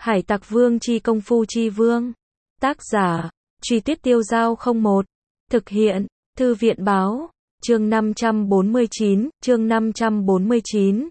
Hải Tặc Vương chi công phu chi vương. Tác giả, Truy Tuyết Tiêu Dao 01. Thực hiện, Thư viện báo. Chương 549.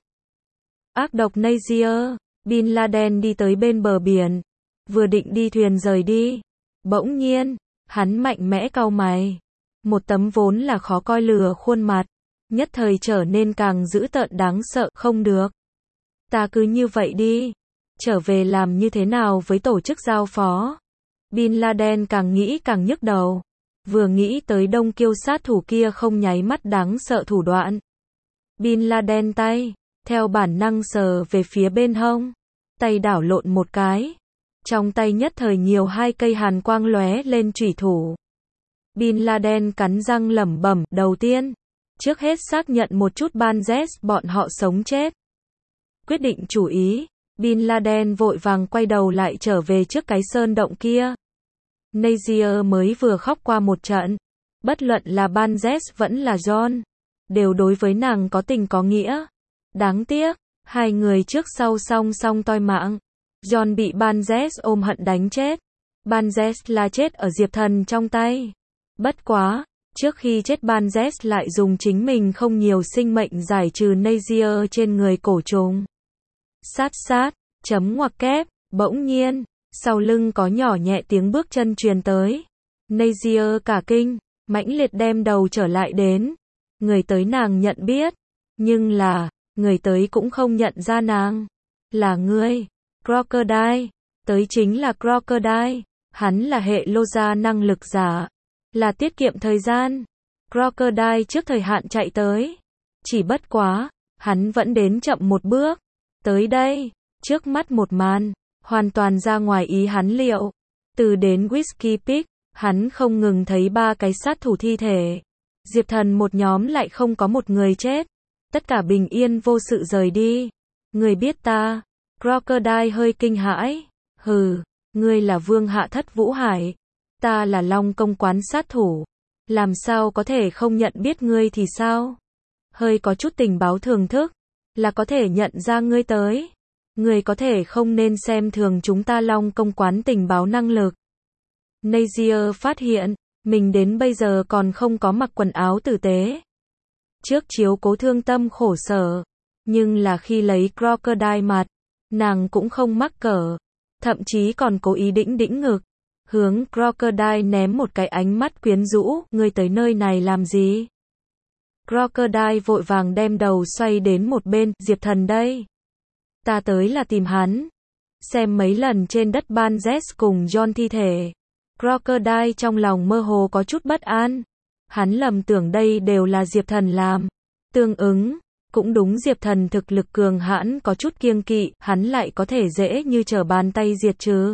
Ác độc Nazier. Bin Laden đi tới bên bờ biển. Vừa định đi thuyền rời đi. Bỗng nhiên, hắn mạnh mẽ cau mày. Một tấm vốn là khó coi lừa khuôn mặt. Nhất thời trở nên càng dữ tợn đáng sợ. Không được. Ta cứ như vậy đi. Trở về làm như thế nào với tổ chức giao phó? Bin Laden càng nghĩ càng nhức đầu. Vừa nghĩ tới Đông Kiêu sát thủ kia không nháy mắt đáng sợ thủ đoạn. Bin Laden tay, theo bản năng sờ về phía bên hông. Tay đảo lộn một cái. Trong tay nhất thời nhiều hai cây hàn quang lóe lên chủy thủ. Bin Laden cắn răng lẩm bẩm, đầu tiên, trước hết xác nhận một chút Banzes bọn họ sống chết. Quyết định chủ ý, Bin Laden vội vàng quay đầu lại trở về trước cái sơn động kia. Nazier mới vừa khóc qua một trận. Bất luận là Banzes vẫn là John, đều đối với nàng có tình có nghĩa. Đáng tiếc, hai người trước sau song song toi mạng. John bị Banzes ôm hận đánh chết. Banzes là chết ở Diệp Thần trong tay. Bất quá, trước khi chết Banzes lại dùng chính mình không nhiều sinh mệnh giải trừ Nazier trên người cổ trùng. Sát sát, chấm ngoặc kép, bỗng nhiên, sau lưng có nhỏ nhẹ tiếng bước chân truyền tới. Nazier cả kinh, mãnh liệt đem đầu trở lại đến. Người tới nàng nhận biết, nhưng là, người tới cũng không nhận ra nàng. Là ngươi, Crocodile, tới chính là Crocodile, hắn là hệ lô gia năng lực giả, là tiết kiệm thời gian. Crocodile trước thời hạn chạy tới, chỉ bất quá, hắn vẫn đến chậm một bước. Tới đây, trước mắt một màn, hoàn toàn ra ngoài ý hắn liệu. Từ đến Whiskey Peak, hắn không ngừng thấy ba cái sát thủ thi thể. Diệp Thần một nhóm lại không có một người chết. Tất cả bình yên vô sự rời đi. Người biết ta? Crocodile hơi kinh hãi. Hừ, ngươi là Vương Hạ Thất Vũ Hải. Ta là Long Công quán sát thủ. Làm sao có thể không nhận biết ngươi thì sao? Hơi có chút tình báo thưởng thức, là có thể nhận ra ngươi tới. Ngươi có thể không nên xem thường chúng ta Long Công quán tình báo năng lực. Nazier phát hiện, mình đến bây giờ còn không có mặc quần áo tử tế. Trước chiếu cố thương tâm khổ sở, nhưng là khi lấy Crocodile mặt, nàng cũng không mắc cỡ, thậm chí còn cố ý đĩnh ngực, hướng Crocodile ném một cái ánh mắt quyến rũ, ngươi tới nơi này làm gì? Crocodile vội vàng đem đầu xoay đến một bên, Diệp Thần đây. Ta tới là tìm hắn. Xem mấy lần trên đất Banzes cùng John thi thể. Crocodile trong lòng mơ hồ có chút bất an. Hắn lầm tưởng đây đều là Diệp Thần làm. Tương ứng, cũng đúng Diệp Thần thực lực cường hãn có chút kiêng kỵ, hắn lại có thể dễ như trở bàn tay diệt trừ.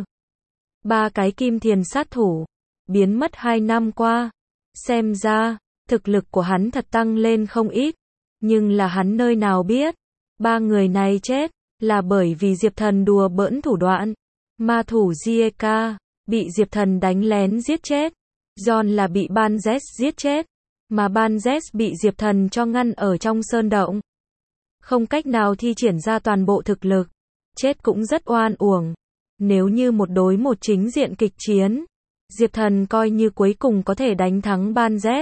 Ba cái kim thiền sát thủ, biến mất 2 năm qua. Xem ra, thực lực của hắn thật tăng lên không ít. Nhưng là hắn nơi nào biết, ba người này chết, là bởi vì Diệp Thần đùa bỡn thủ đoạn. Ma thủ Zieka, bị Diệp Thần đánh lén giết chết. John là bị Banzes giết chết. Mà Banzes bị Diệp Thần cho ngăn ở trong sơn động. Không cách nào thi triển ra toàn bộ thực lực. Chết cũng rất oan uổng. Nếu như một đối một chính diện kịch chiến, Diệp Thần coi như cuối cùng có thể đánh thắng Banzes.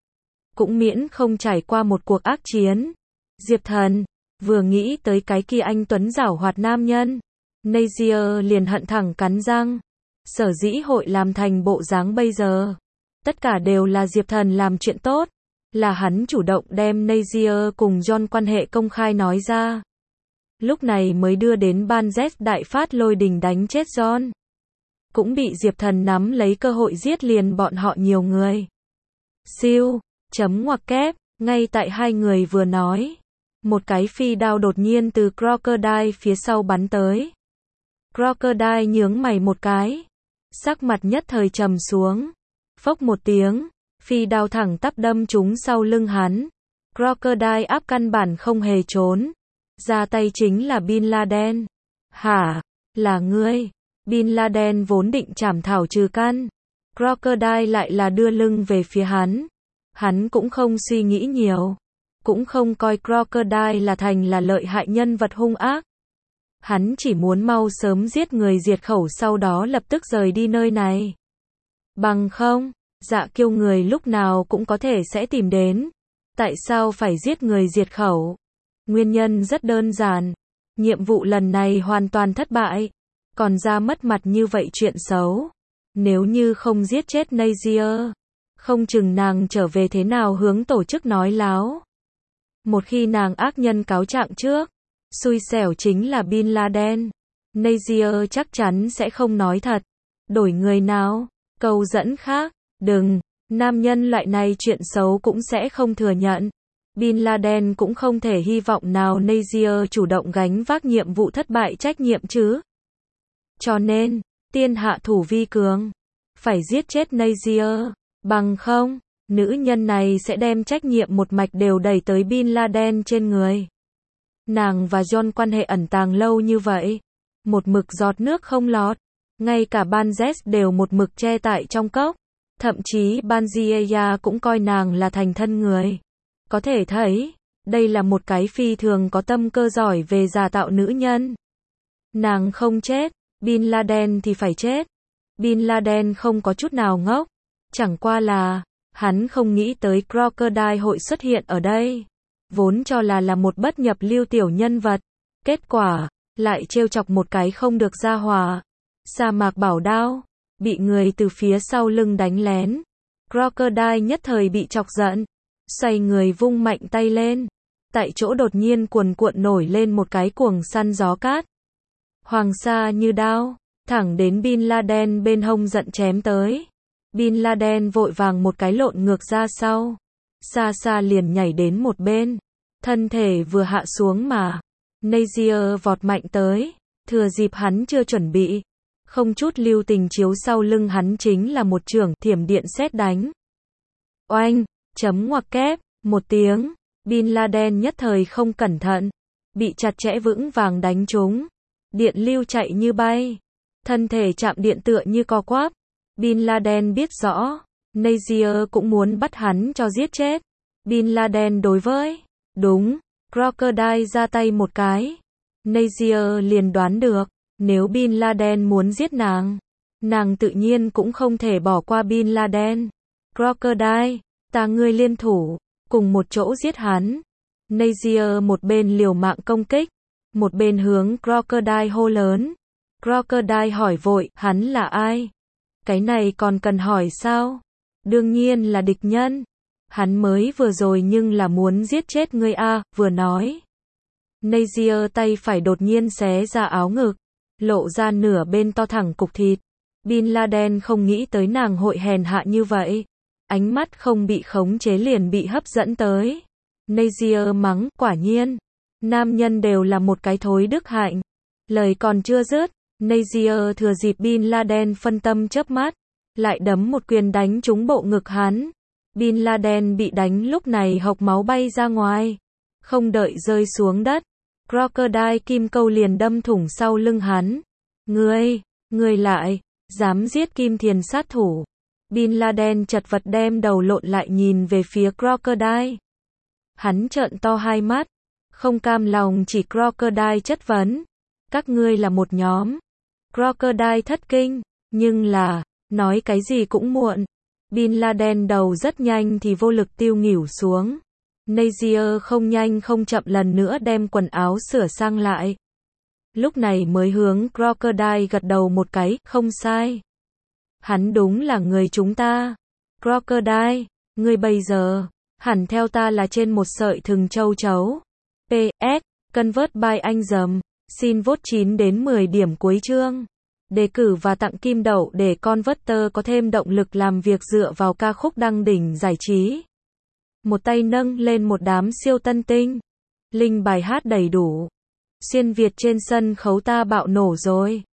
Cũng miễn không trải qua một cuộc ác chiến. Diệp Thần, vừa nghĩ tới cái kia anh tuấn giảo hoạt nam nhân, Nazier liền hận thẳng cắn răng. Sở dĩ hội làm thành bộ dáng bây giờ. Tất cả đều là Diệp Thần làm chuyện tốt. Là hắn chủ động đem Nazier cùng John quan hệ công khai nói ra. Lúc này mới đưa đến Banzes đại phát lôi đình đánh chết John. Cũng bị Diệp Thần nắm lấy cơ hội giết liền bọn họ nhiều người. Siêu, chấm ngoặc kép, ngay tại hai người vừa nói. Một cái phi đao đột nhiên từ Crocodile phía sau bắn tới. Crocodile nhướng mày một cái. Sắc mặt nhất thời trầm xuống. Phốc một tiếng, phi đao thẳng tắp đâm trúng sau lưng hắn. Crocodile áp căn bản không hề trốn. Ra tay chính là Bin Laden. Hả? Là ngươi? Bin Laden vốn định chảm thảo trừ căn. Crocodile lại là đưa lưng về phía hắn. Hắn cũng không suy nghĩ nhiều. Cũng không coi Crocodile là thành là lợi hại nhân vật hung ác. Hắn chỉ muốn mau sớm giết người diệt khẩu sau đó lập tức rời đi nơi này. Bằng không, Dạ Kiêu người lúc nào cũng có thể sẽ tìm đến. Tại sao phải giết người diệt khẩu? Nguyên nhân rất đơn giản. Nhiệm vụ lần này hoàn toàn thất bại. Còn ra mất mặt như vậy chuyện xấu. Nếu như không giết chết Nazier, không chừng nàng trở về thế nào hướng tổ chức nói láo. Một khi nàng ác nhân cáo trạng trước, xui xẻo chính là Bin Laden. Nazier chắc chắn sẽ không nói thật. Đổi người nào? Câu dẫn khác. Đừng. Nam nhân loại này chuyện xấu cũng sẽ không thừa nhận. Bin Laden cũng không thể hy vọng nào Nazier chủ động gánh vác nhiệm vụ thất bại trách nhiệm chứ. Cho nên, tiên hạ thủ vi cường. Phải giết chết Nazier. Bằng không, nữ nhân này sẽ đem trách nhiệm một mạch đều đẩy tới Bin Laden trên người. Nàng và John quan hệ ẩn tàng lâu như vậy. Một mực giọt nước không lọt. Ngay cả Banzes đều một mực che tại trong cốc. Thậm chí Banzieya cũng coi nàng là thành thân người. Có thể thấy, đây là một cái phi thường có tâm cơ giỏi về giả tạo nữ nhân. Nàng không chết, Bin Laden thì phải chết. Bin Laden không có chút nào ngốc. Chẳng qua là, hắn không nghĩ tới Crocodile hội xuất hiện ở đây. Vốn cho là một bất nhập lưu tiểu nhân vật. Kết quả, lại trêu chọc một cái không được ra hòa. Sa mạc bảo đao, bị người từ phía sau lưng đánh lén. Crocodile nhất thời bị chọc giận. Xoay người vung mạnh tay lên. Tại chỗ đột nhiên cuồn cuộn nổi lên một cái cuồng săn gió cát. Hoàng sa như đao, thẳng đến Bin Laden bên hông giận chém tới. Bin Laden vội vàng một cái lộn ngược ra sau. Xa xa liền nhảy đến một bên. Thân thể vừa hạ xuống mà. Nazier vọt mạnh tới. Thừa dịp hắn chưa chuẩn bị. Không chút lưu tình chiếu sau lưng hắn chính là một chưởng thiểm điện sét đánh. Oanh, chấm ngoặc kép, một tiếng. Bin Laden nhất thời không cẩn thận. Bị chặt chẽ vững vàng đánh trúng. Điện lưu chạy như bay. Thân thể chạm điện tựa như co quắp. Bin Laden biết rõ. Nazier cũng muốn bắt hắn cho giết chết. Bin Laden đối với. Đúng. Crocodile ra tay một cái. Nazier liền đoán được. Nếu Bin Laden muốn giết nàng tự nhiên cũng không thể bỏ qua Bin Laden. Crocodile, ta ngươi liên thủ, cùng một chỗ giết hắn. Nazier một bên liều mạng công kích, một bên hướng Crocodile hô lớn. Crocodile hỏi vội, hắn là ai? Cái này còn cần hỏi sao? Đương nhiên là địch nhân. Hắn mới vừa rồi nhưng là muốn giết chết ngươi a, vừa nói. Nazier tay phải đột nhiên xé ra áo ngực. Lộ ra nửa bên to thẳng cục thịt. Bin Laden không nghĩ tới nàng hội hèn hạ như vậy. Ánh mắt không bị khống chế liền bị hấp dẫn tới. Nazier mắng, quả nhiên. Nam nhân đều là một cái thối đức hạnh. Lời còn chưa dứt. Nazier thừa dịp Bin Laden phân tâm chớp mắt. Lại đấm một quyền đánh trúng bộ ngực hắn. Bin Laden bị đánh lúc này hộc máu bay ra ngoài. Không đợi rơi xuống đất. Crocodile kim câu liền đâm thủng sau lưng hắn. Ngươi lại, dám giết kim thiền sát thủ. Bin Laden chật vật đem đầu lộn lại nhìn về phía Crocodile. Hắn trợn to hai mắt, không cam lòng chỉ Crocodile chất vấn. Các ngươi là một nhóm. Crocodile thất kinh, nhưng là, nói cái gì cũng muộn. Bin Laden đầu rất nhanh thì vô lực tiêu nghỉu xuống. Nazier không nhanh không chậm lần nữa đem quần áo sửa sang lại. Lúc này mới hướng Crocodile gật đầu một cái, không sai. Hắn đúng là người chúng ta. Crocodile, ngươi bây giờ, hẳn theo ta là trên một sợi thừng châu chấu. PS, Convert by anh dầm, xin vote 9 đến 10 điểm cuối chương. Đề cử và tặng kim đậu để Converter có thêm động lực làm việc dựa vào ca khúc đăng đỉnh giải trí. Một tay nâng lên một đám siêu tân tinh. Link bài hát đầy đủ. Xuyên Việt trên sân khấu ta bạo nổ rồi.